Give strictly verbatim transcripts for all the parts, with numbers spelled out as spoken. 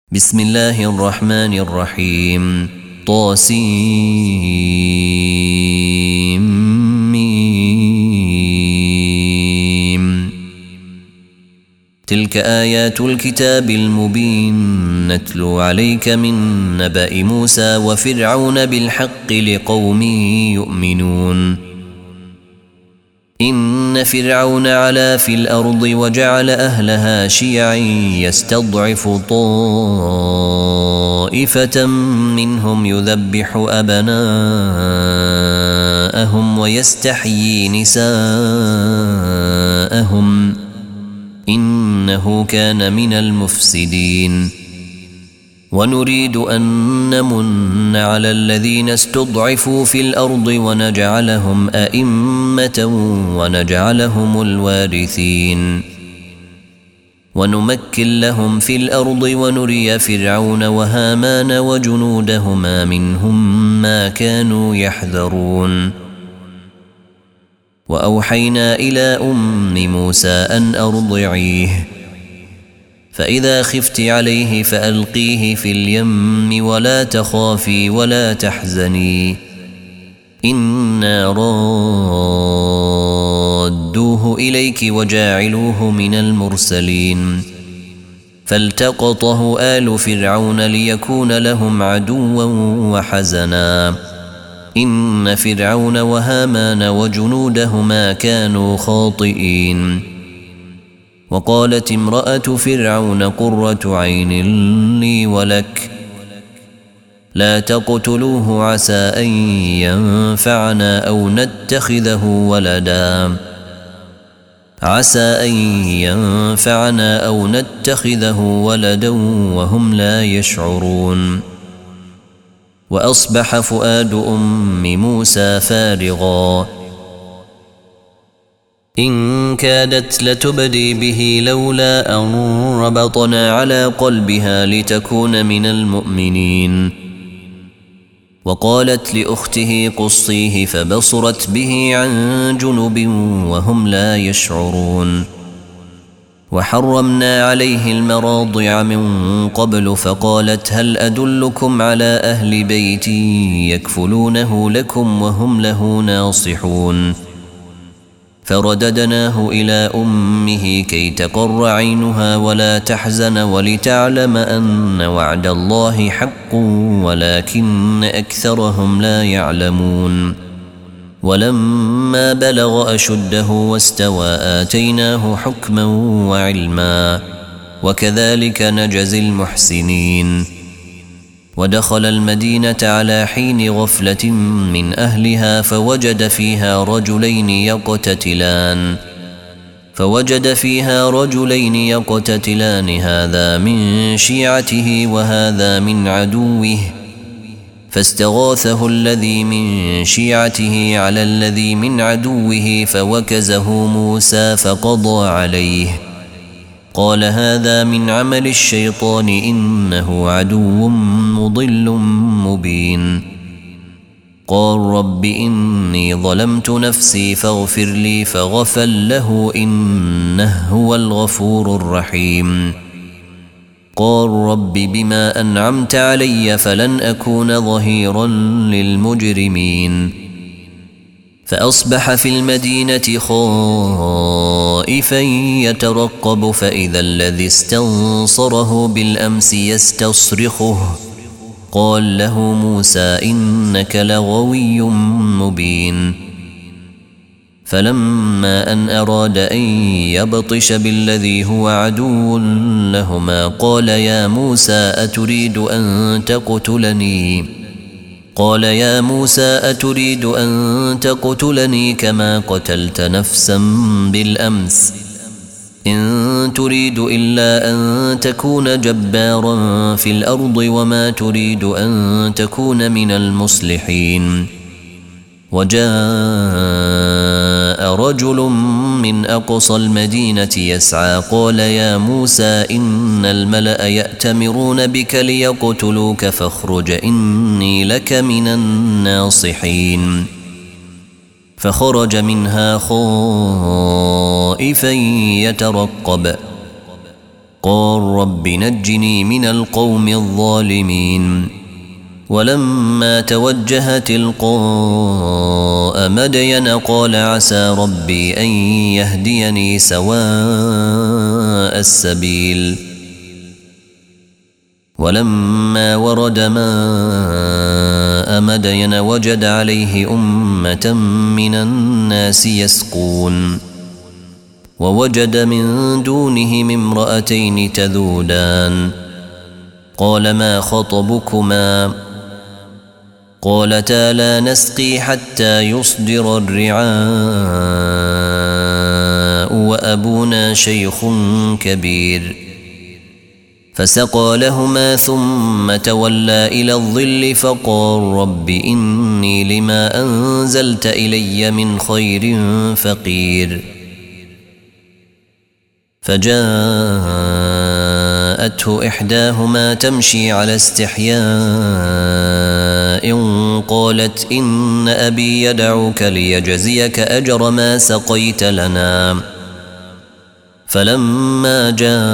بسم الله الرحمن الرحيم طاسيم. تلك آيات الكتاب المبين نتلو عليك من نبأ موسى وفرعون بالحق لقوم يؤمنون. إن فرعون علا في الأرض وجعل أهلها شيعا يستضعف طائفة منهم يذبح أبناءهم ويستحيي نساءهم إنه كان من المفسدين. ونريد أن نمن على الذين استضعفوا في الأرض ونجعلهم أئمة ونجعلهم الوارثين ونمكن لهم في الأرض ونري فرعون وهامان وجنودهما منهم ما كانوا يحذرون. وأوحينا إلى أم موسى أن أرضعيه فإذا خفت عليه فألقيه في اليم ولا تخافي ولا تحزني إنا رادوه إليك وجاعلوه من المرسلين. فالتقطه آل فرعون ليكون لهم عدوا وحزنا إن فرعون وهامان وجنودهما كانوا خاطئين. وقالت امرأة فرعون قرة عين لي ولك لا تقتلوه عسى أن ينفعنا أو نتخذه ولدا عسى أن ينفعنا أو نتخذه ولدا وهم لا يشعرون. وأصبح فؤاد أم موسى فارغا إن كادت لتبدي به لولا أن ربطنا على قلبها لتكون من المؤمنين. وقالت لأخته قصيه فبصرت به عن جنب وهم لا يشعرون. وحرمنا عليه المراضع من قبل فقالت هل أدلكم على أهل بيت يكفلونه لكم وهم له ناصحون. فرددناه إلى أمه كي تقر عينها ولا تحزن ولتعلم أن وعد الله حق ولكن أكثرهم لا يعلمون. ولما بلغ أشده واستوى آتيناه حكما وعلما وكذلك نجزي المحسنين. ودخل المدينة على حين غفلة من أهلها فوجد فيها رجلين يقتتلان فوجد فيها رجلين يقتتلان هذا من شيعته وهذا من عدوه فاستغاثه الذي من شيعته على الذي من عدوه فوكزه موسى فقضى عليه قال هذا من عمل الشيطان إنه عدو مضل مبين. قال رب إني ظلمت نفسي فاغفر لي فغفر له إنه هو الغفور الرحيم. قال رب بما أنعمت علي فلن أكون ظهيرا للمجرمين. فأصبح في المدينة خائفا يترقب فإذا الذي استنصره بالأمس يستصرخه قال له موسى إنك لغوي مبين. فلما أن أراد أن يبطش بالذي هو عدو لهما قال يا موسى أتريد أن تقتلني قال يا موسى أتريد أن تقتلني كما قتلت نفسا بالأمس إن تريد إلا أن تكون جبارا في الأرض وما تريد أن تكون من المصلحين. وجاء رجل من أقصى المدينة يسعى قال يا موسى إن الملأ يأتمرون بك ليقتلوك فاخرج إني لك من الناصحين. فخرج منها خائفا يترقب قال رب نجني من القوم الظالمين ولما توجه تلقاء مدين قال عسى ربي أن يهديني سواء السبيل ولما ورد ماء مدين وجد عليه أمة من الناس يسقون ووجد من دونهم امرأتين تذودان قال ما خطبكما قالتا لا نسقي حتى يصدر الرعاء وأبونا شيخ كبير فسقى لهما ثم تولى إلى الظل فقال رب إني لما أنزلت إلي من خير فقير فجاءته إحداهما تمشي على استحياء قالت إن أبي يدعوك ليجزيك أجر ما سقيت لنا فلما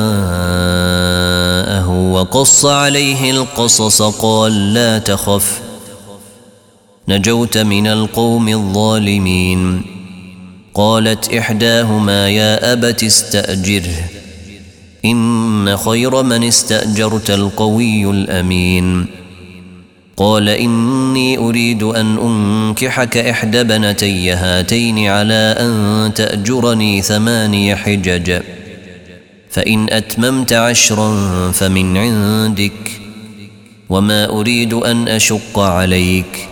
جاءه وقص عليه القصص قال لا تخف نجوت من القوم الظالمين قالت إحداهما يا أبت استأجره إن خير من استأجرت القوي الأمين قال إني أريد أن أنكحك إحدى بنتي هاتين على أن تأجرني ثماني حجج فإن أتممت عشرا فمن عندك وما أريد أن أشق عليك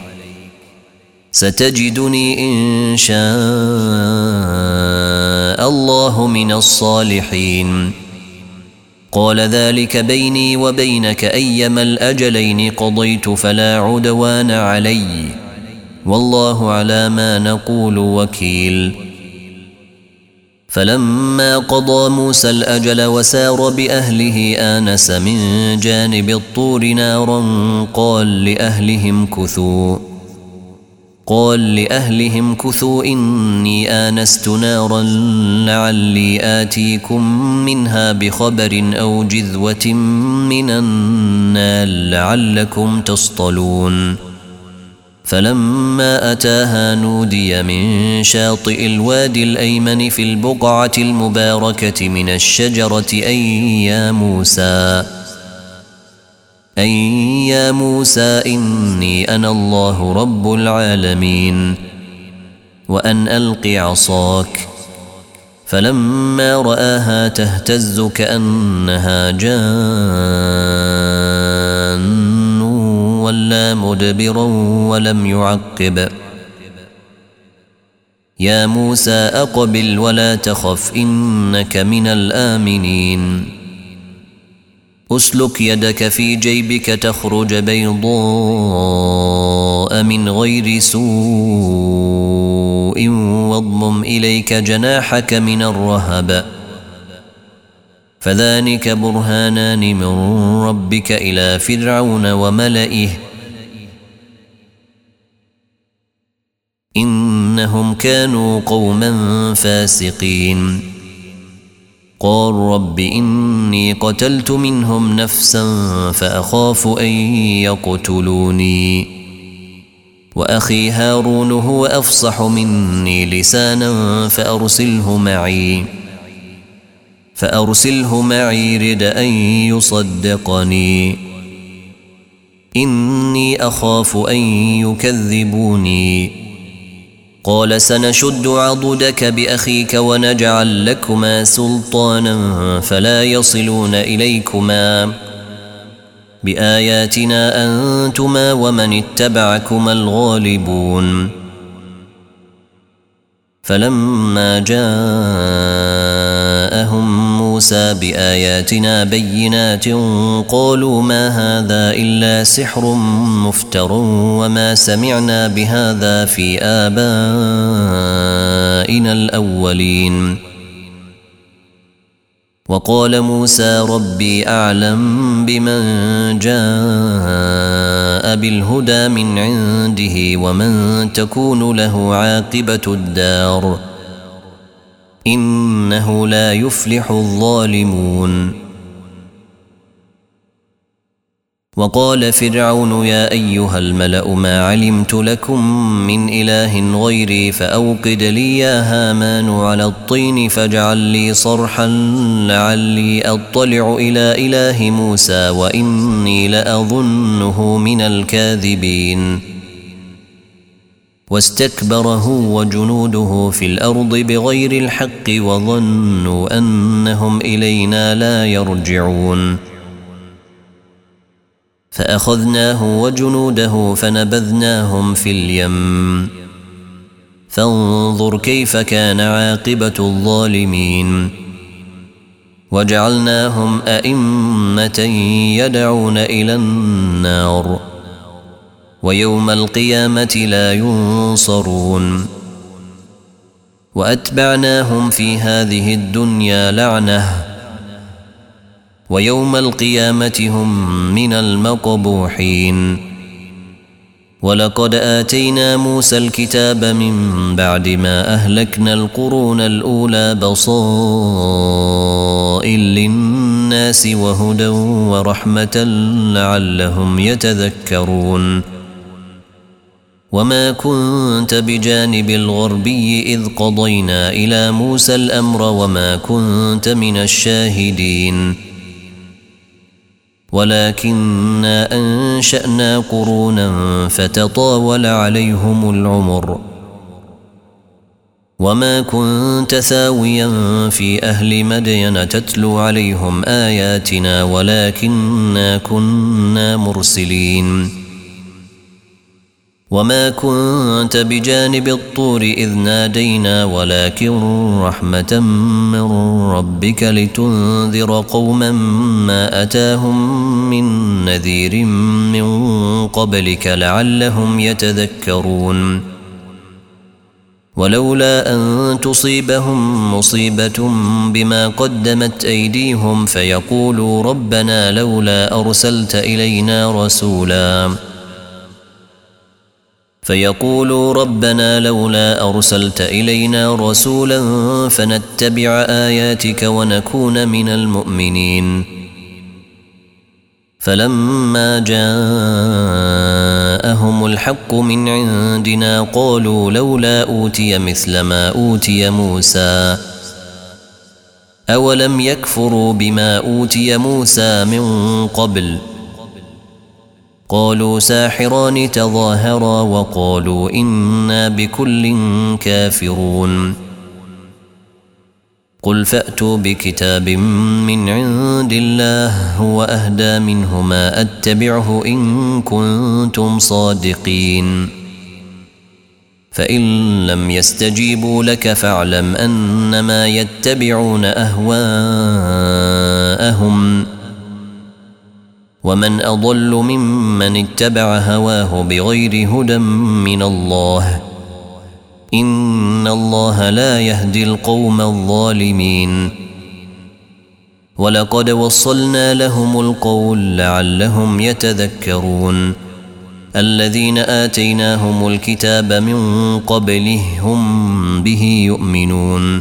ستجدني إن شاء الله من الصالحين قال ذلك بيني وبينك أيما الأجلين قضيت فلا عدوان علي والله على ما نقول وكيل فلما قضى موسى الأجل وسار بأهله آنس من جانب الطور نارا قال لأهلهم كثوا قال لأهلهم كثوا إني آنست نارا لعلي آتيكم منها بخبر أو جذوة من النار لعلكم تصطلون فلما أتاها نودي من شاطئ الوادي الأيمن في البقعة المباركة من الشجرة أي يا موسى أي يا موسى إني أنا الله رب العالمين وأن ألق عصاك فلما رآها تهتز كأنها جان ولا مدبرا ولم يعقب يا موسى أقبل ولا تخف إنك من الآمنين أسلك يدك في جيبك تخرج بيضاء من غير سوء واضمم إليك جناحك من الرهب فذلك برهانان من ربك إلى فرعون وملئه إنهم كانوا قوما فاسقين قال رب إني قتلت منهم نفسا فأخاف أن يقتلوني وأخي هارون هو أفصح مني لسانا فأرسله معي فأرسله معي رد أن يصدقني إني أخاف أن يكذبوني قال سنشد عضدك بأخيك ونجعل لكما سلطانا فلا يصلون إليكما بآياتنا أنتما ومن اتبعكما الغالبون فلما جاءهم موسى بآياتنا بينات قالوا ما هذا إلا سحر مفتر وما سمعنا بهذا في آبائنا الأولين وقال موسى ربي أعلم بمن جاء بالهدى من عنده ومن تكون له عاقبة الدار إنه لا يفلح الظالمون وقال فرعون يا أيها الملأ ما علمت لكم من إله غيري فأوقد لي يا هامان على الطين فاجعل لي صرحا لعلي أطلع إلى إله موسى وإني لأظنه من الكاذبين واستكبر هو وجنوده في الأرض بغير الحق وظنوا أنهم إلينا لا يرجعون فأخذناه وجنوده فنبذناهم في اليم فانظر كيف كان عاقبة الظالمين وجعلناهم أئمة يدعون إلى النار ويوم القيامة لا ينصرون وأتبعناهم في هذه الدنيا لعنة ويوم القيامة هم من المقبوحين ولقد آتينا موسى الكتاب من بعد ما أهلكنا القرون الأولى بصائر للناس وهدى ورحمة لعلهم يتذكرون وما كنت بجانب الغربي إذ قضينا إلى موسى الأمر وما كنت من الشاهدين ولكننا أنشأنا قرونا فتطاول عليهم العمر وما كنت ثاويا في أهل مدين تتلو عليهم آياتنا ولكننا كنا مرسلين وما كنت بجانب الطور إذ نادينا ولكن رحمة من ربك لتنذر قوما ما أتاهم من نذير من قبلك لعلهم يتذكرون ولولا أن تصيبهم مصيبة بما قدمت أيديهم فيقولوا ربنا لولا أرسلت إلينا رسولا فيقولوا ربنا لولا أرسلت إلينا رسولا فنتبع آياتك ونكون من المؤمنين فلما جاءهم الحق من عندنا قالوا لولا أوتي مثل ما أوتي موسى أولم يكفروا بما أوتي موسى من قبل قالوا ساحران تظاهرا وقالوا إنا بكل كافرون قل فأتوا بكتاب من عند الله هو أهدى منهما أتبعه إن كنتم صادقين فإن لم يستجيبوا لك فاعلم أنما يتبعون أهواءهم ومن أضل ممن اتبع هواه بغير هدى من الله إن الله لا يهدي القوم الظالمين ولقد وصلنا لهم القول لعلهم يتذكرون الذين آتيناهم الكتاب من قبله هم به يؤمنون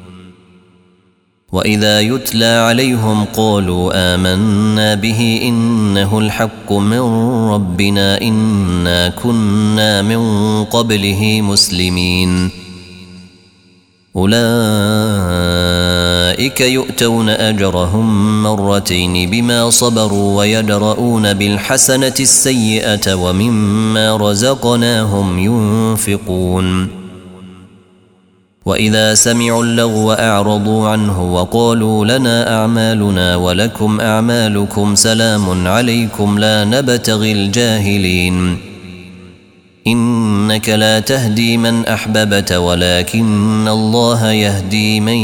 وإذا يتلى عليهم قالوا آمنا به إنه الحق من ربنا إنا كنا من قبله مسلمين أولئك يؤتون أجرهم مرتين بما صبروا ويدرؤون بالحسنة السيئة ومما رزقناهم ينفقون وإذا سمعوا اللغو أعرضوا عنه وقالوا لنا أعمالنا ولكم أعمالكم سلام عليكم لا نبتغي الجاهلين إنك لا تهدي من أحببت ولكن الله يهدي من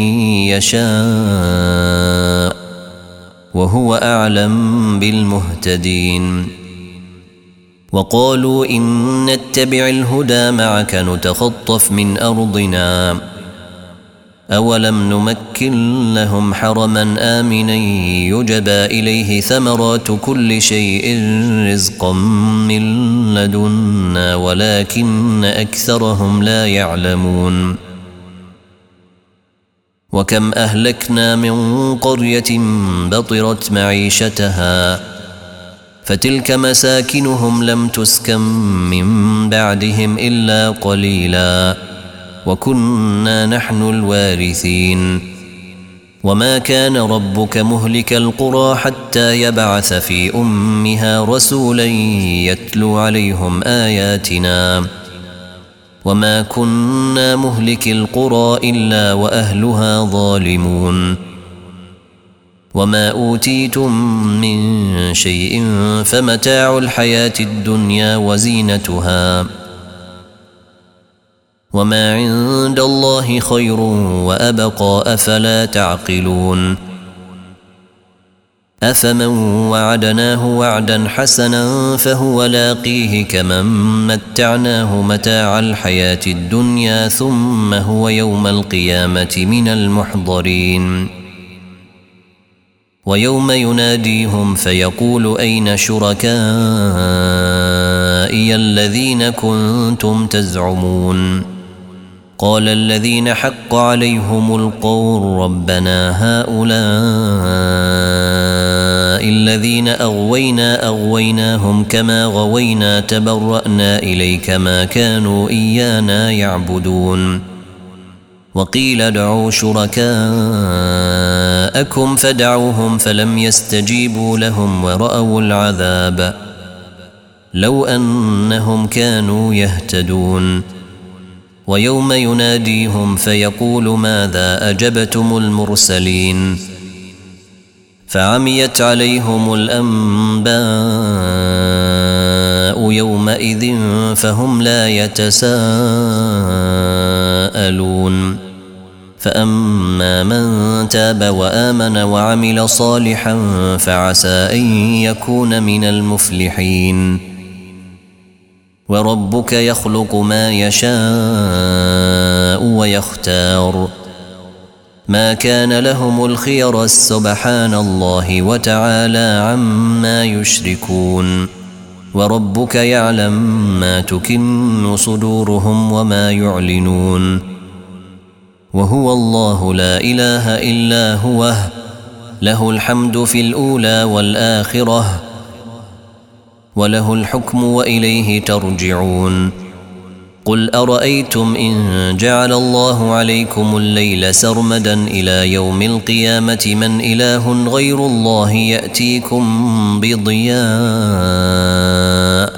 يشاء وهو أعلم بالمهتدين وقالوا إن نتبع الهدى معك نتخطف من أرضنا أولم نمكن لهم حرما آمنا يجبى إليه ثمرات كل شيء رزقا من لدنا ولكن أكثرهم لا يعلمون وكم أهلكنا من قرية بطرت معيشتها فتلك مساكنهم لم تسكن من بعدهم إلا قليلا وكنا نحن الوارثين وما كان ربك مهلك القرى حتى يبعث في أمها رسولا يتلو عليهم آياتنا وما كنا مهلك القرى إلا وأهلها ظالمون وما أوتيتم من شيء فمتاع الحياة الدنيا وزينتها وما عند الله خير وأبقى أفلا تعقلون أفمن وعدناه وعدا حسنا فهو لاقيه كمن متعناه متاع الحياة الدنيا ثم هو يوم القيامة من المحضرين ويوم يناديهم فيقول أين شركائي الذين كنتم تزعمون قال الذين حق عليهم القول ربنا هؤلاء الذين أغوينا أغويناهم كما غوينا تبرأنا إليك ما كانوا إيانا يعبدون وقيل ادعوا شركاءكم فدعوهم فلم يستجيبوا لهم ورأوا العذاب لو أنهم كانوا يهتدون ويوم يناديهم فيقول ماذا أجبتم المرسلين فعميت عليهم الأنباء يومئذ فهم لا يتساءلون فأما من تاب وآمن وعمل صالحا فعسى أن يكون من المفلحين وربك يخلق ما يشاء ويختار ما كان لهم الخير سبحان الله وتعالى عما يشركون وربك يعلم ما تكن صدورهم وما يعلنون وهو الله لا إله إلا هو له الحمد في الأولى والآخرة وله الحكم وإليه ترجعون قل أرأيتم إن جعل الله عليكم الليل سرمدا إلى يوم القيامة من إله غير الله يأتيكم بضياء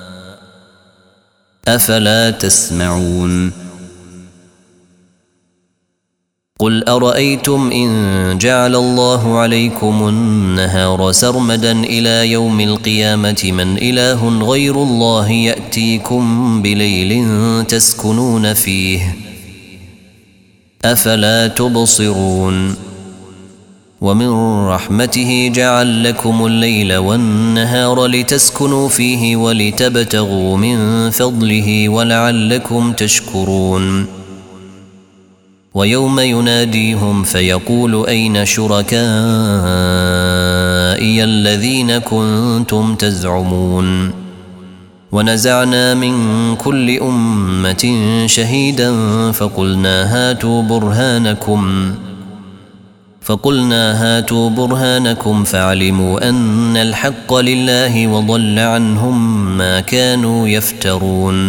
أفلا تسمعون قل أرأيتم إن جعل الله عليكم النهار سرمدا إلى يوم القيامة من إله غير الله يأتيكم بليل تسكنون فيه أفلا تبصرون ومن رحمته جعل لكم الليل والنهار لتسكنوا فيه ولتبتغوا من فضله ولعلكم تشكرون ويوم يناديهم فيقول أين شركائي الذين كنتم تزعمون ونزعنا من كل أمة شهيدا فقلنا هاتوا برهانكم فقلنا هاتوا برهانكم فعلموا أن الحق لله وضل عنهم ما كانوا يفترون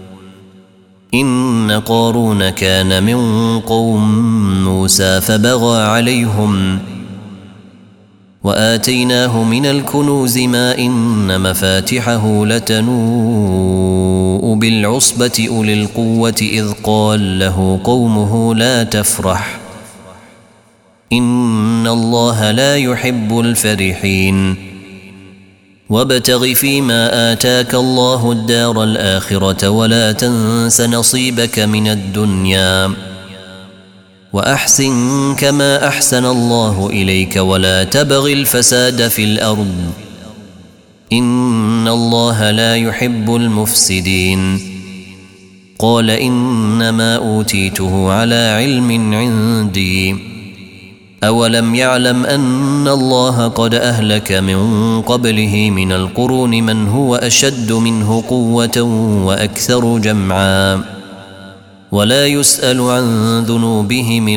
إن قارون كان من قوم موسى فبغى عليهم وآتيناه من الكنوز ما إن مفاتحه لتنوء بالعصبة أولي القوة إذ قال له قومه لا تفرح إن الله لا يحب الفرحين وابتغ فيما آتاك الله الدار الآخرة ولا تنس نصيبك من الدنيا وأحسن كما أحسن الله إليك ولا تبغ الفساد في الأرض إن الله لا يحب المفسدين قال إنما أوتيته على علم عندي أولم يعلم أن الله قد أهلك من قبله من القرون من هو أشد منه قوة وأكثر جمعا ولا يسأل عن ذنوبهم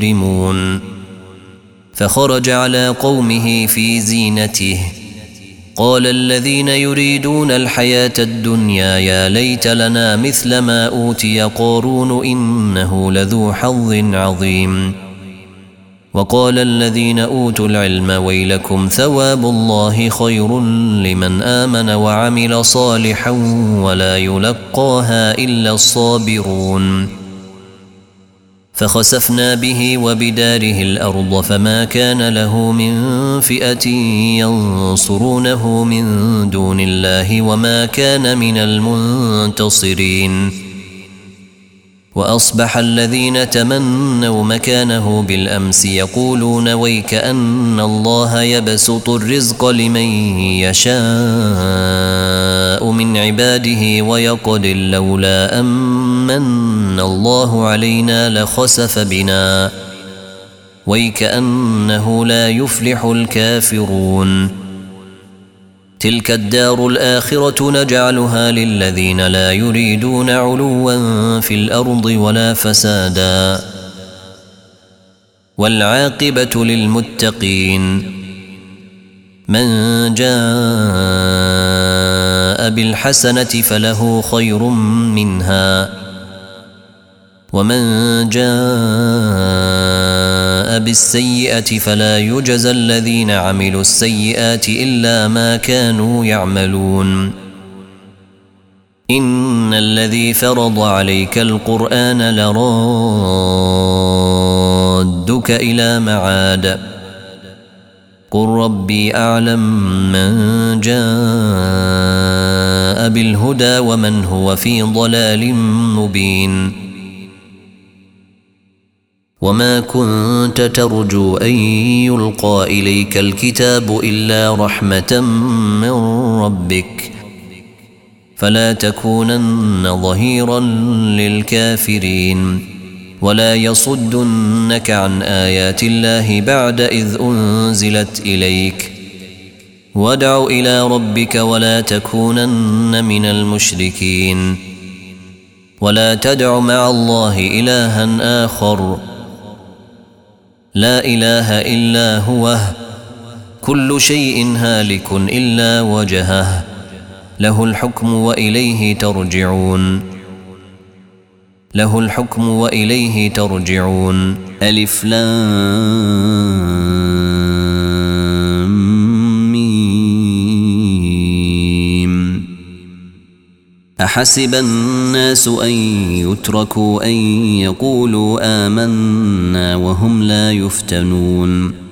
المجرمون فخرج على قومه في زينته قال الذين يريدون الحياة الدنيا يا ليت لنا مثل ما أوتي قارون إنه لذو حظ عظيم. وقال الذين أوتوا العلم ويلكم ثواب الله خير لمن آمن وعمل صالحا ولا يلقاها إلا الصابرون. فخسفنا به وبداره الأرض فما كان له من فئة ينصرونه من دون الله وما كان من المنتصرين. وأصبح الذين تمنوا مكانه بالأمس يقولون ويك أن الله يبسط الرزق لمن يشاء من عباده ويقدر لولا أمن الله علينا لخسف بنا ويك أنه لا يفلح الكافرون. تلك الدار الآخرة نجعلها للذين لا يريدون علوا في الأرض ولا فسادا والعاقبة للمتقين. من جاء بالحسنة فله خير منها ومن جاء بالسيئة فلا يجزى الذين عملوا السيئات إلا ما كانوا يعملون. إن الذي فرض عليك القرآن لرادك إلى معاد قل ربي أعلم من جاء بالهدى ومن هو في ضلال مبين. وما كنت ترجو أن يلقى إليك الكتاب إلا رحمة من ربك فلا تكونن ظهيرا للكافرين ولا يصدنك عن آيات الله بعد إذ أنزلت إليك وادع إلى ربك ولا تكونن من المشركين ولا تدع مع الله إلها آخر لا إله إلا هو كل شيء هالك إلا وجهه له الحكم وإليه ترجعون له الحكم وإليه ترجعون. ألف لام ميم. أحسب الناس أن يتركوا أن يقولوا آمنا وهم لا يفتنون.